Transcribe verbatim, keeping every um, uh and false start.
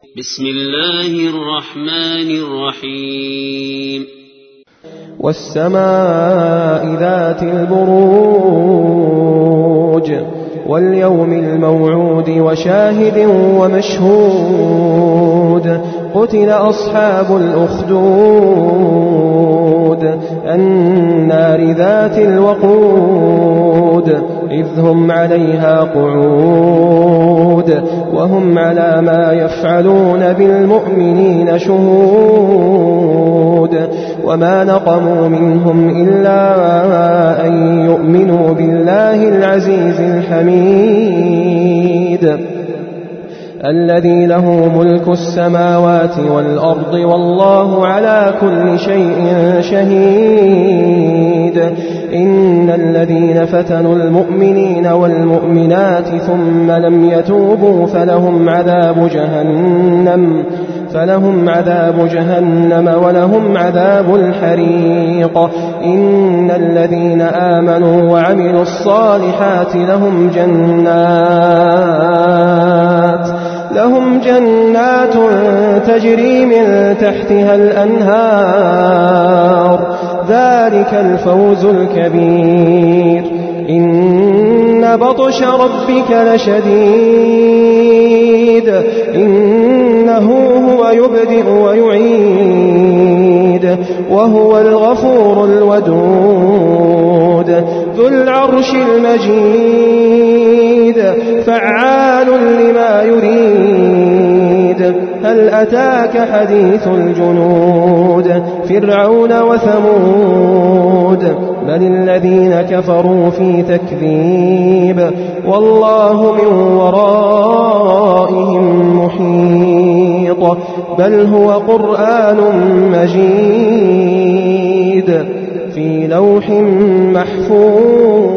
بسم الله الرحمن الرحيم والسماء ذات البروج واليوم الموعود وشاهد ومشهود قتل أصحاب الأخدود النار ذات الوقود إذ هم عليها قعود وهم على ما يفعلون بالمؤمنين شهود وما نقموا منهم إلا أن يؤمنوا بالله العزيز الحميد الذي له ملك السماوات والأرض والله على كل شيء شهيد إن الذين فتنوا المؤمنين والمؤمنات ثم لم يتوبوا فلهم عذاب جهنم فلهم عذاب جهنم ولهم عذاب الحريق إن الذين آمنوا وعملوا الصالحات لهم جنات لهم جنات تجري من تحتها الأنهار ذلك الفوز الكبير إن بطش ربك لشديد إنه هو يبدئ ويعيد وهو الغفور الودود ذو العرش المجيد فعال لما يريد هل أتاك حديث الجنود فرعون وثمود بل الذين كفروا في تكذيب والله من ورائهم محيط بل هو قرآن مجيد في لوح محفوظ.